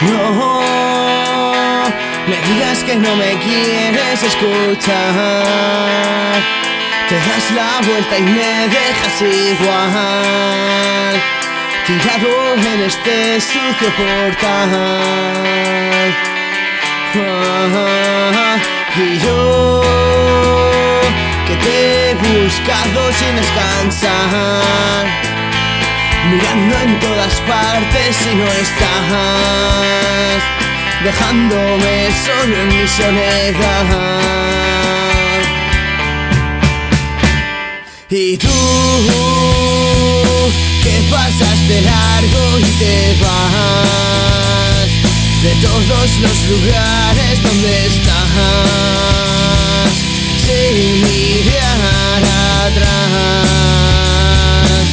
No me digas que no me quieres escuchar. Te das la vuelta y me dejas igual, tirado en este sucio portal. Y yo, que te he buscado sin descansar, mirando en todas partes y no estás, dejándome solo en mi soledad. Y tú, que pasas de largo y te vas de todos los lugares donde estás, sin mirar atrás.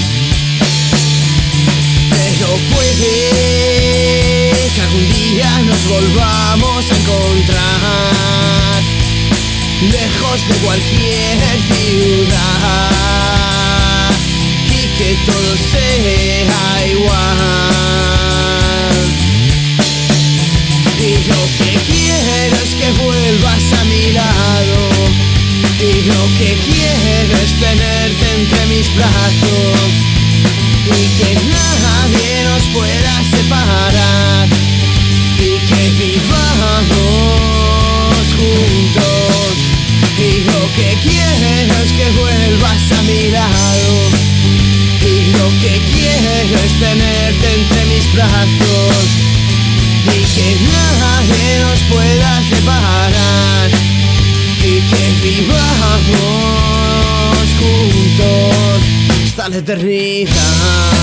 Pero puede que algún día nos volvamos a encontrar, lejos de cualquier ciudad, y que todo sea igual. Y lo que quiero es que vuelvas a mi lado, y lo que quiero es tenerte entre mis brazos, y que nadie nos pueda separar, y que vivamos juntos. Y lo que quiero es que vuelvas a mi lado, y lo que quiero es tenerte entre mis brazos, y que nadie nos pueda separar, y que vivamos juntos hasta la eternidad.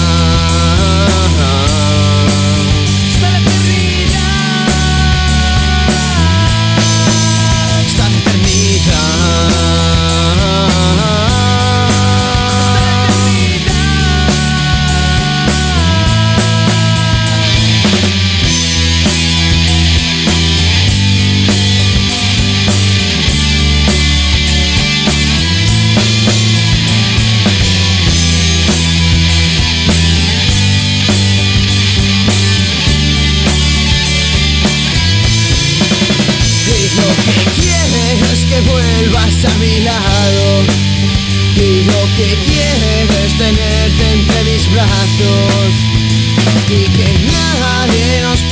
Lo que quiero es que vuelvas a mi lado, y lo que quiero es tenerte entre mis brazos, y que nadie nos